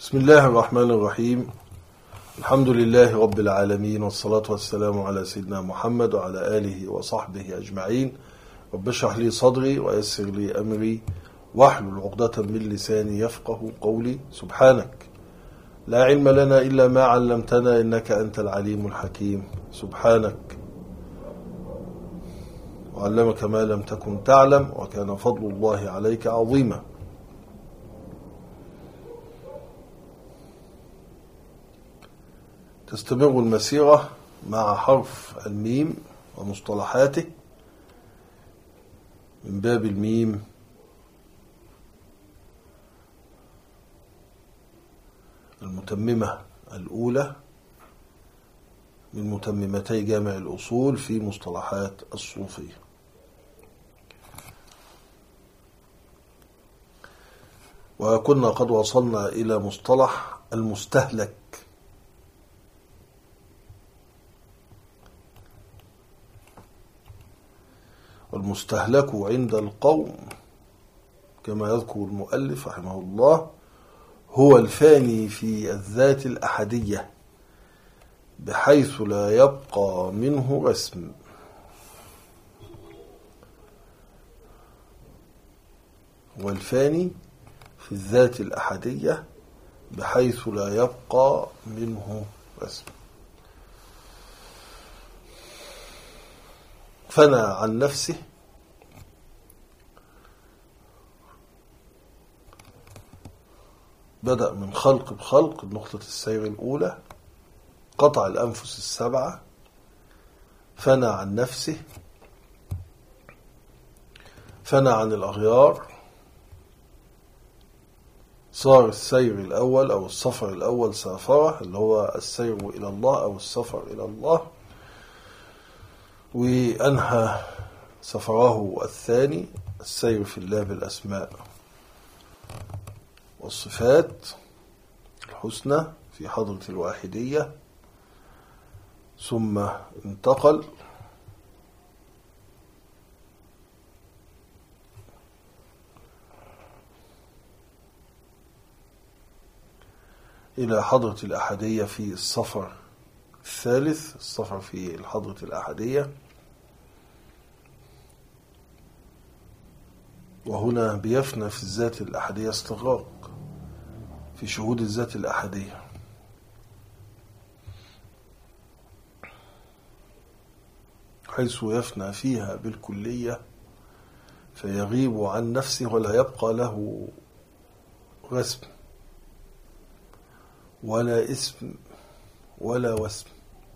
بسم الله الرحمن الرحيم. الحمد لله رب العالمين، والصلاة والسلام على سيدنا محمد وعلى آله وصحبه أجمعين. رب اشرح لي صدري ويسر لي أمري واحلل عقدة من لساني يفقه قولي. سبحانك لا علم لنا إلا ما علمتنا إنك أنت العليم الحكيم. سبحانك وعلمك ما لم تكن تعلم، وكان فضل الله عليك عظيما. تستمر المسيرة مع حرف الميم ومصطلحاته من باب الميم المتممة الأولى من متممتي جامع الأصول في مصطلحات الصوفية. وكنا قد وصلنا إلى مصطلح المستهلك. والمستهلك عند القوم كما يذكر المؤلف رحمه الله هو الفاني في الذات الأحدية بحيث لا يبقى منه رسم. هو الفاني في الذات الأحدية بحيث لا يبقى منه رسم. فنى عن نفسه بدأ من خلق بخلق نقطة السير الأولى، قطع الأنفس السبعة، فنى عن نفسه، فنى عن الأغيار، صار السير الأول أو السفر الأول سافرة اللي هو السير إلى الله أو السفر إلى الله، وأنهى سفره الثاني السير في الله بالأسماء والصفات الحسنى في حضرة الواحدية، ثم انتقل إلى حضرة الأحدية في السفر الثالث، السفر في حضرة الأحدية. وهنا بيفنى في الذات الأحدية استغراق في شهود الذات الأحدية، حيث يفنى فيها بالكلية فيغيب عن نفسه ولا يبقى له رسم ولا اسم ولا وسم،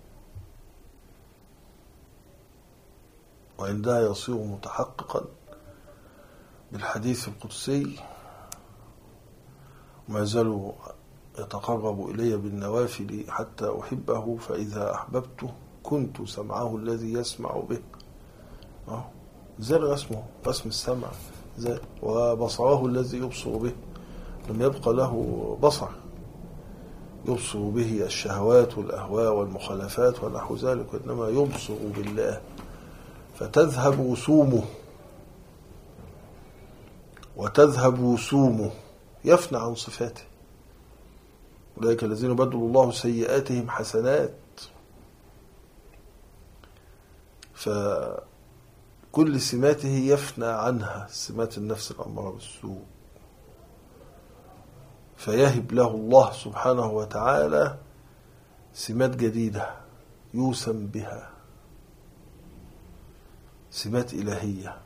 وعندها يصير متحققا بالحديث القدسي: ما زال يتقرب إلي بالنوافل حتى أحبه، فإذا أحببته كنت سمعه الذي يسمع به. زال رسمه، رسم السمع، وبصره الذي يبصر به، لم يبقى له بصر يبصر به الشهوات والأهواء والمخالفات ونحو ذلك، وإنما يبصر بالله فتذهب وسومه وتذهب وسومه، يفنى عن صفاته. أولئك الذين بدل الله سيئاتهم حسنات، فكل سماته يفنى عنها، سمات النفس الأمارة بالسوء، فيهب له الله سبحانه وتعالى سمات جديدة يوسم بها، سمات إلهية،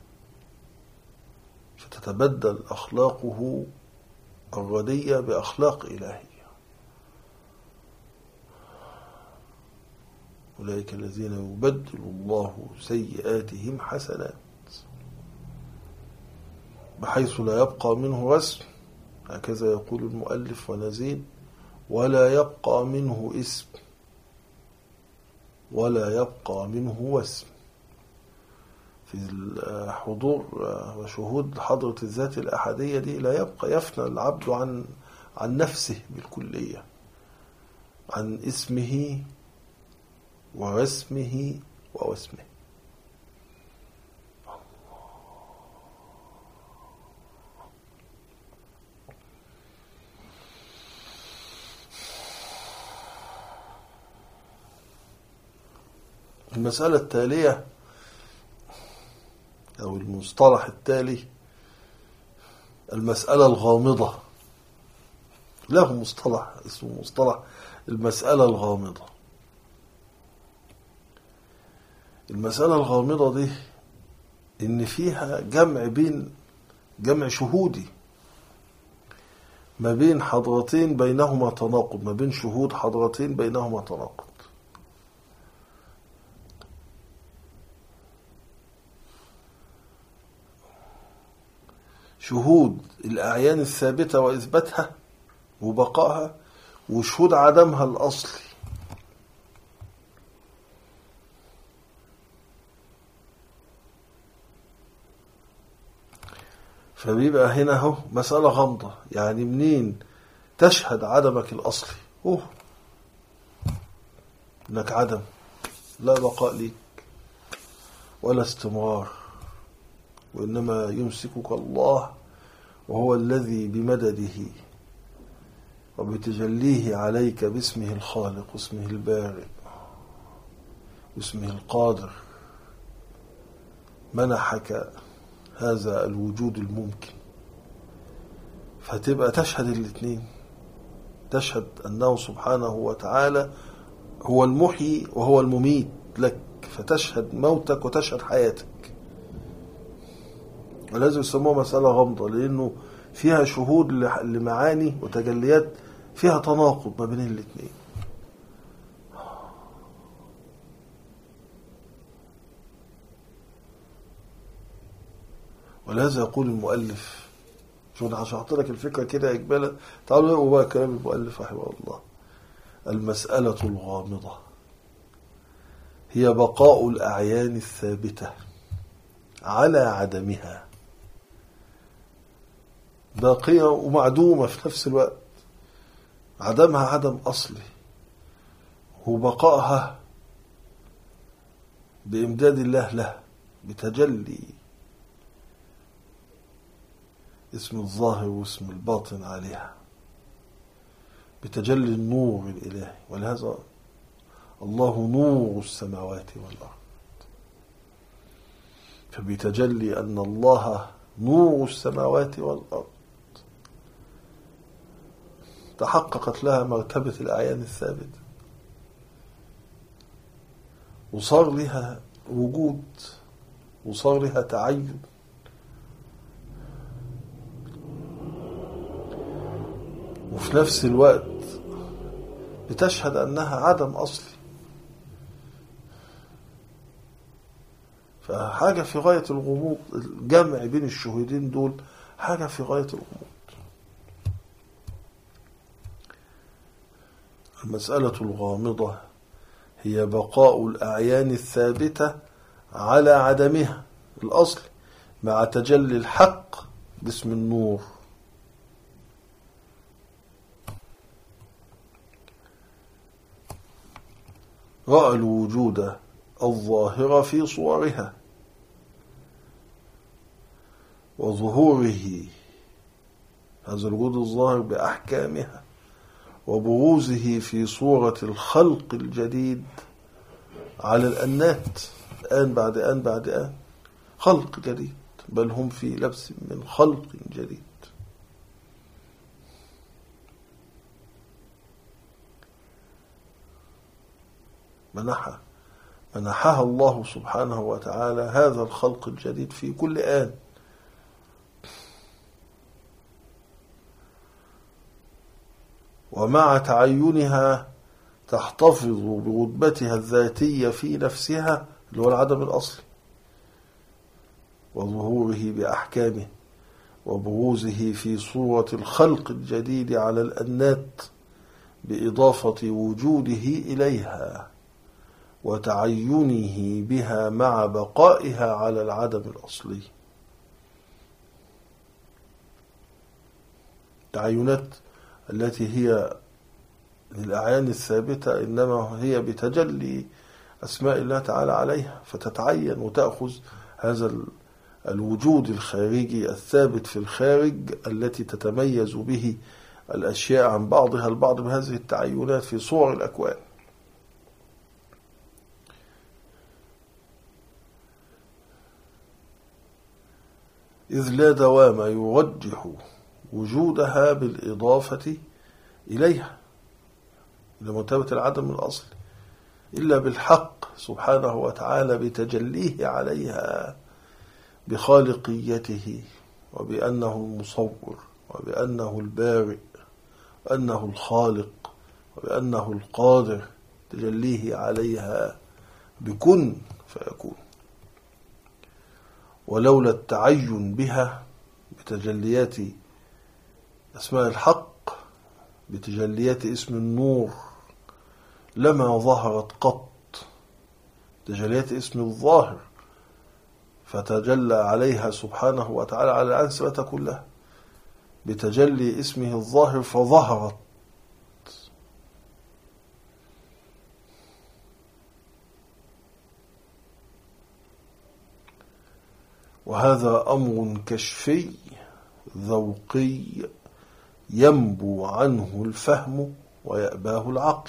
فتتبدل أخلاقه الردية بأخلاق إلهية. أولئك الذين يبدل الله سيئاتهم حسنات بحيث لا يبقى منه رسم، هكذا يقول المؤلف ونزيد: ولا يبقى منه اسم ولا يبقى منه وسم. في الحضور وشهود حضرة الذات الأحدية دي لا يبقى، يفنى العبد عن نفسه بالكلية، عن اسمه ورسمه ووسمه. المسألة التالية أو المصطلح التالي المسألة الغامضة، له مصطلح اسمه مصطلح المسألة الغامضة. المسألة الغامضة دي إن فيها جمع شهودي ما بين حضرتين بينهما تناقض، ما بين شهود حضرتين بينهما تناقض. شهود الأعيان الثابتة وإثباتها وبقائها، وشهود عدمها الأصلي. فبيبقى هنا هو مسألة غامضة، يعني منين تشهد عدمك الأصلي؟ إنك عدم، لا بقاء ليك ولا استمرار، وإنما يمسكك الله، وهو الذي بمدده وبتجليه عليك باسمه الخالق واسمه البارئ واسمه القادر منحك هذا الوجود الممكن. فتبقى تشهد الاثنين، تشهد أنه سبحانه وتعالى هو المحيي وهو المميت لك، فتشهد موتك وتشهد حياتك. ولازم يسموها مسألة غامضة لأنه فيها شهود لمعاني وتجليات فيها تناقض ما بين الاثنين. ولهذا يقول المؤلف، شو انا شرحت لك الفكرة كده إجمالا، تعالوا نقرأوا بقى كلام المؤلف رحمه الله. المسألة الغامضة هي بقاء الأعيان الثابتة على عدمها، باقية ومعدومة في نفس الوقت، عدمها عدم أصلي، وبقائها بإمداد الله له بتجلي اسم الظاهر واسم الباطن عليها، بتجلي النور الإلهي. ولهذا الله نور السماوات والأرض، فبتجلي أن الله نور السماوات والأرض تحققت لها مرتبة الأعيان الثابتة، وصار لها وجود، وصار لها تعين، وفي نفس الوقت بتشهد أنها عدم أصلي. فحاجة في غاية الغموض، الجمع بين الشهودين دول حاجة في غاية الغموض. المسألة الغامضة هي بقاء الأعيان الثابتة على عدمها الأصل مع تجلي الحق باسم النور. رأى الوجود الظاهر في صورها وظهوره، هذا الوجود الظاهر بأحكامها، وبروزه في صورة الخلق الجديد على الأنات، آن بعد آن بعد آن، خلق جديد، بل هم في لبس من خلق جديد. منحها الله سبحانه وتعالى هذا الخلق الجديد في كل آن، ومع تعينها تحتفظ برتبتها الذاتية في نفسها اللي هو العدم الأصلي، وظهوره بأحكامه، وبروزه في صورة الخلق الجديد على الأنات بإضافة وجوده إليها وتعينه بها مع بقائها على العدم الأصلي. تعينات التي هي للأعيان الثابتة إنما هي بتجلي أسماء الله تعالى عليها، فتتعين وتأخذ هذا الوجود الخارجي الثابت في الخارج التي تتميز به الأشياء عن بعضها البعض بهذه التعينات في صور الأكوان. إذ لا دوام يرجح وجودها بالإضافة إليها إلى مرتبة العدم الأصلي إلا بالحق سبحانه وتعالى بتجليه عليها بخالقيته وبأنه المصور وبأنه البارئ وأنه الخالق وبأنه القادر، تجليه عليها بكن فيكون. ولولا التعين بها بتجليات أسماء الحق بتجليات اسم النور لما ظهرت قط، تجليات اسم الظاهر فتجلى عليها سبحانه وتعالى على الأنسبة كلها بتجلي اسمه الظاهر فظهرت. وهذا أمر كشفي ذوقي ينبو عنه الفهم ويأباه العقل.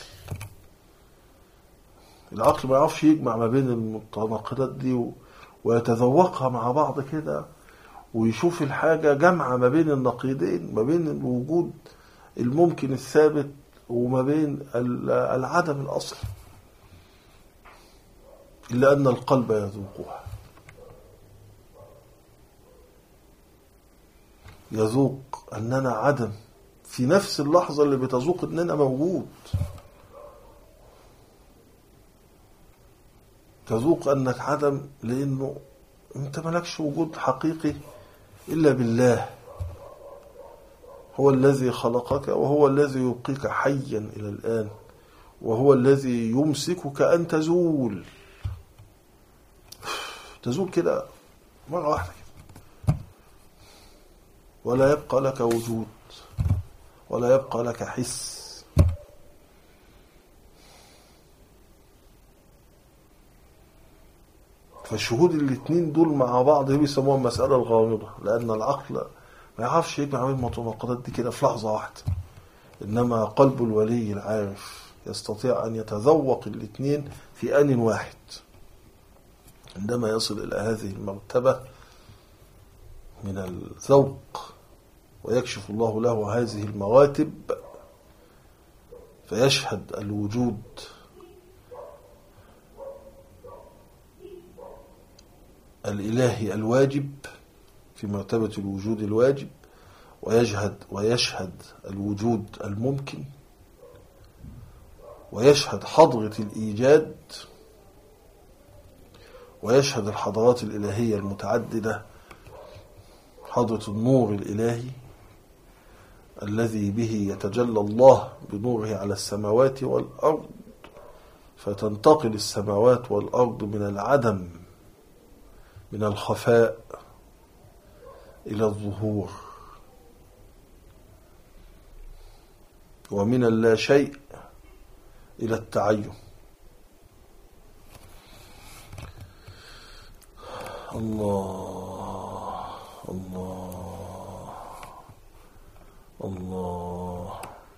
العقل ما يعرفش يجمع ما بين المتناقضات دي ويتذوقها مع بعض كده ويشوف الحاجة جمع ما بين النقيضين، ما بين الوجود الممكن الثابت وما بين العدم الأصلي، إلا أن القلب يذوقها، يذوق أننا عدم في نفس اللحظة اللي بتذوق أننا موجود، تذوق أنك عدم لأنه أنت ملكش وجود حقيقي إلا بالله، هو الذي خلقك وهو الذي يبقيك حيا إلى الآن وهو الذي يمسكك أن تزول كده مرة واحدة كده، ولا يبقى لك وجود ولا يبقى لك حس. فالشهود الاثنين دول مع بعض بيسموها المسألة الغامضة، لأن العقل ما يعرفش يجمع بين المتناقضات دي كده في لحظة واحدة، إنما قلب الولي العارف يستطيع أن يتذوق الاثنين في آن واحد. عندما يصل إلى هذه المرتبة من الذوق ويكشف الله له هذه المراتب فيشهد الوجود الإلهي الواجب في مرتبة الوجود الواجب، ويشهد الوجود الممكن، ويشهد حضرة الإيجاد، ويشهد الحضارات الإلهية المتعددة، حضرة النور الإلهي الذي به يتجلى الله بنوره على السماوات والأرض، فتنتقل السماوات والأرض من العدم من الخفاء إلى الظهور، ومن اللا شيء إلى التعين. الله الله الله.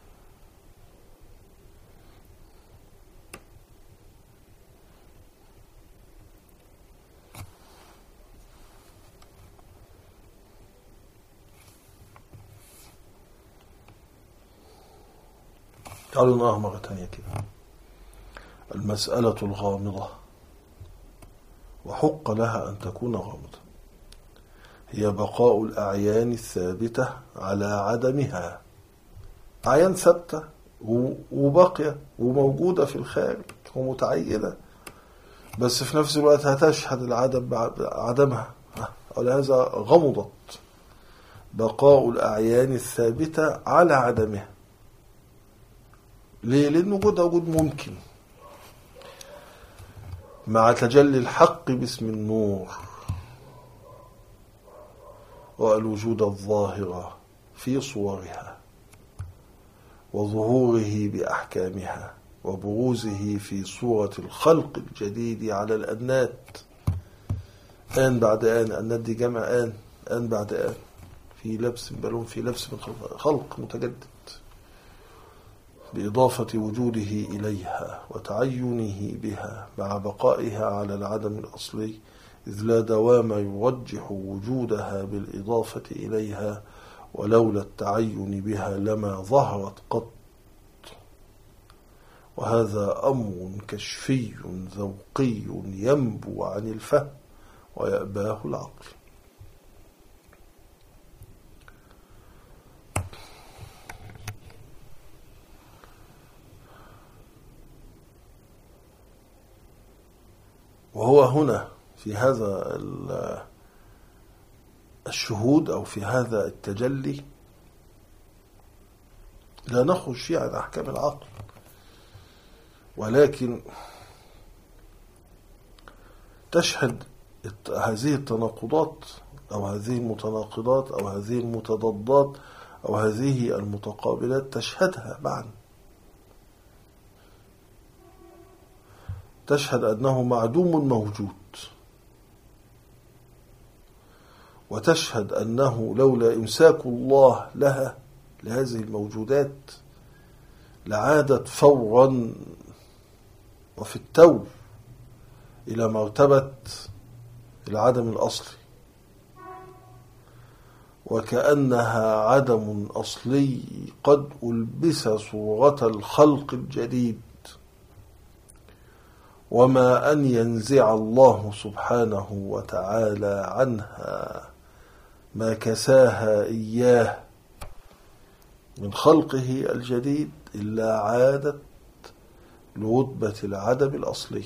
تعالوا نقرأ مرة تانية كده. المسألة الغامضة وحق لها أن تكون غامضة هي بقاء الأعيان الثابتة على عدمها. أعيان ثابتة وباقية وموجودة في الخارج ومتعينة، بس في نفس الوقت هتشهد العدم بعدمها، ولهذا غمضت. بقاء الأعيان الثابتة على عدمها. ليه؟ لأن وجودها وجود ممكن مع تجلي الحق باسم النور والوجود الظاهرة في صورها وظهوره بأحكامها وبروزه في صورة الخلق الجديد على الأنات، آن بعد آن. أنات دي جمع آن بعد آن، في لبس بلون في لبس من خلق متجدد بإضافة وجوده إليها وتعينه بها مع بقائها على العدم الأصلي إذ لا دوام يرجح وجودها بالإضافة إليها، ولولا التعين بها لما ظهرت قط. وهذا أمر كشفي ذوقي ينبو عن الفهم ويأباه العقل. وهو هنا في هذا الشهود أو في هذا التجلي لا نخرج فيه عن أحكام العقل، ولكن تشهد هذه التناقضات أو هذه المتناقضات أو هذه المتضادات أو هذه المتقابلات، تشهدها معا، تشهد أنه معدوم موجود، وتشهد أنه لولا إمساك الله لها لهذه الموجودات لعادت فورا وفي التو إلى مرتبة العدم الأصلي، وكأنها عدم أصلي قد ألبس صورة الخلق الجديد، وما أن ينزع الله سبحانه وتعالى عنها ما كساها إياه من خلقه الجديد إلا عادت لرتبة العدم الأصلي.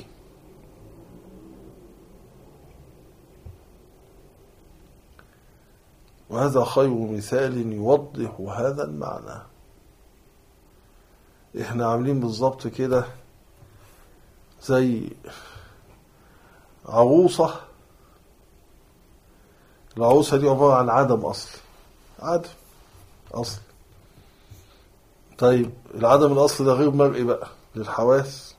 وهذا خير مثال يوضح هذا المعنى. احنا عاملين بالضبط كده زي عروسة، العروسة دي عبارة عن عدم أصلي، عدم أصلي. طيب العدم الأصلي ده غير مرئي بقى للحواس،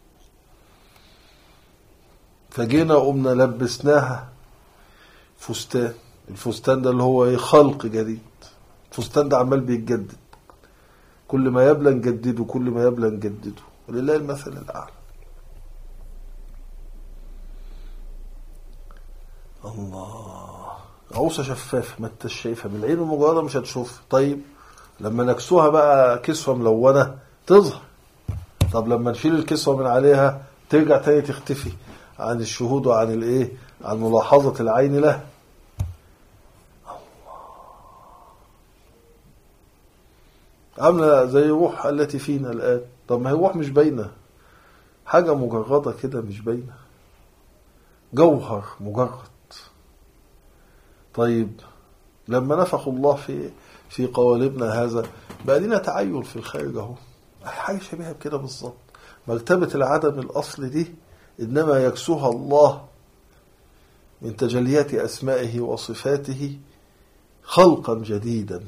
فجينا قمنا لبسناها فستان، الفستان ده اللي هو خلق جديد، الفستان ده عمال بيتجدد، كل ما يبلى نجدده، كل ما يبلى نجدده، ولله المثل الأعلى. الله، عروسة شفافة ما انتش شايفها بالعين المجردة، مش هتشوف. طيب لما نكسوها بقى كسوة ملونة تظهر، طب لما نشيل الكسوة من عليها ترجع تاني تختفي عن الشهود وعن الايه، عن ملاحظة العين له. عاملة زي الروح التي فينا الآن. طب ما هي الروح مش باينة، حاجة مجردة كده مش باينة، جوهر مجرد. طيب لما نفخ الله في قوالبنا هذا بقى لنا تعين في الخارج اهو، حاجة شبيهة بكده بالظبط. مرتبة العدم الأصل دي إنما يكسوها الله من تجليات أسمائه وصفاته خلقا جديدا،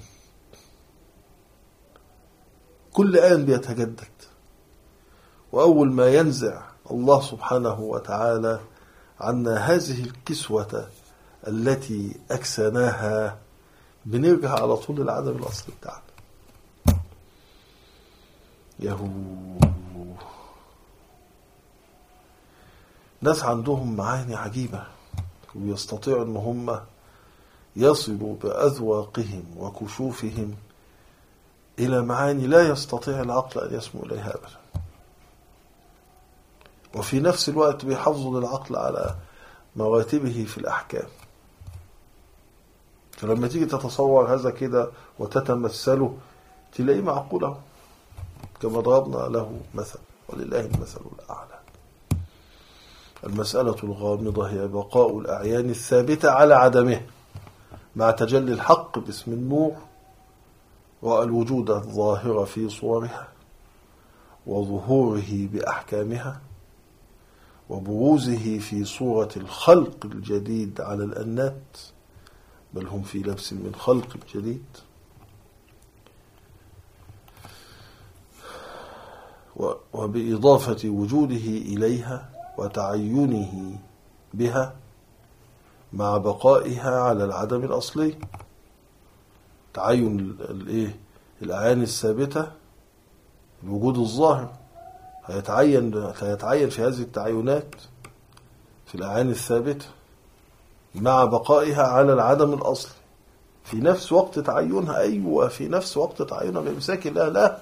كل آن بيتجدد. وأول ما ينزع الله سبحانه وتعالى عنا هذه الكسوة التي أكسناها بنرجع على طول العدم الأصلي بتاعنا. يهو ناس عندهم معاني عجيبة، ويستطيعوا أن هم يصلوا بأذواقهم وكشوفهم إلى معاني لا يستطيع العقل أن يسمو إليها أبدا، وفي نفس الوقت بيحافظوا للعقل على مراتبه في الأحكام. فلما تيجي تتصور هذا كده وتتمثله تلاقيه معقوله كما ضربنا له مثل، ولله المثل الأعلى. المسألة الغامضة هي بقاء الأعيان الثابتة على عدمه مع تجلي الحق باسم النور، والوجود الظاهر في صورها وظهوره بأحكامها وبروزه في صورة الخلق الجديد على الأنات، بل هم في لبس من خلق جديد. وبإضافة وجوده إليها وتعينه بها مع بقائها على العدم الأصلي. تعين الأعيان الثابتة، الوجود الظاهر هيتعين في هذه التعينات في الأعيان الثابتة، مع بقائها على العدم الأصلي في نفس وقت تعينها. أيوة، في نفس وقت تعينها بإمساك الله لا.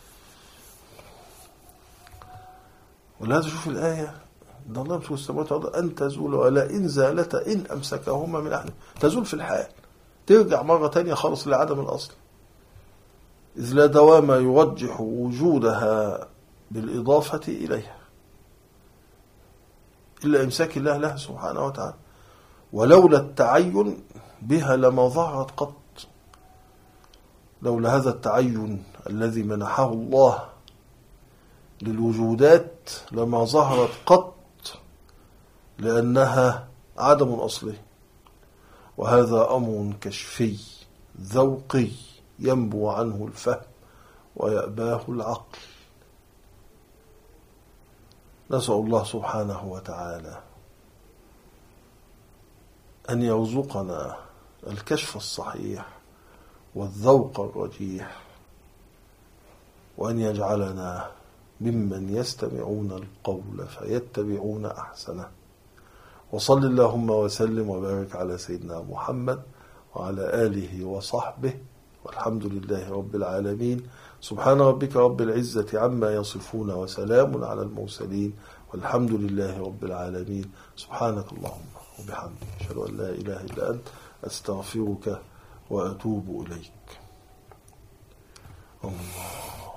ولهذا شوف الآية، إن الله يمسك السماوات والأرض أن تزول ولا إن زالتا إن أمسكهما من أحد. تزول في الحال، ترجع مرة تانية خالص لعدم الأصل، إذ لا دوام يرجح وجودها بالإضافة إليها إلا إمساك الله لها سبحانه وتعالى. ولولا التعين بها لما ظهرت قط. لولا هذا التعين الذي منحه الله للوجودات لما ظهرت قط، لأنها عدم أصلي. وهذا أمر كشفي ذوقي ينبو عنه الفهم ويأباه العقل. نسأل الله سبحانه وتعالى أن يرزقنا الكشف الصحيح والذوق الرجيح، وأن يجعلنا ممن يستمعون القول فيتبعون أحسنه. وصل اللهم وسلم وبارك على سيدنا محمد وعلى آله وصحبه، والحمد لله رب العالمين. سبحان ربك رب العزة عما يصفون وسلام على المرسلين والحمد لله رب العالمين. سبحانك اللهم وبحمدك، أشهد أن لا إله إلا أنت، أستغفرك وأتوب إليك. الله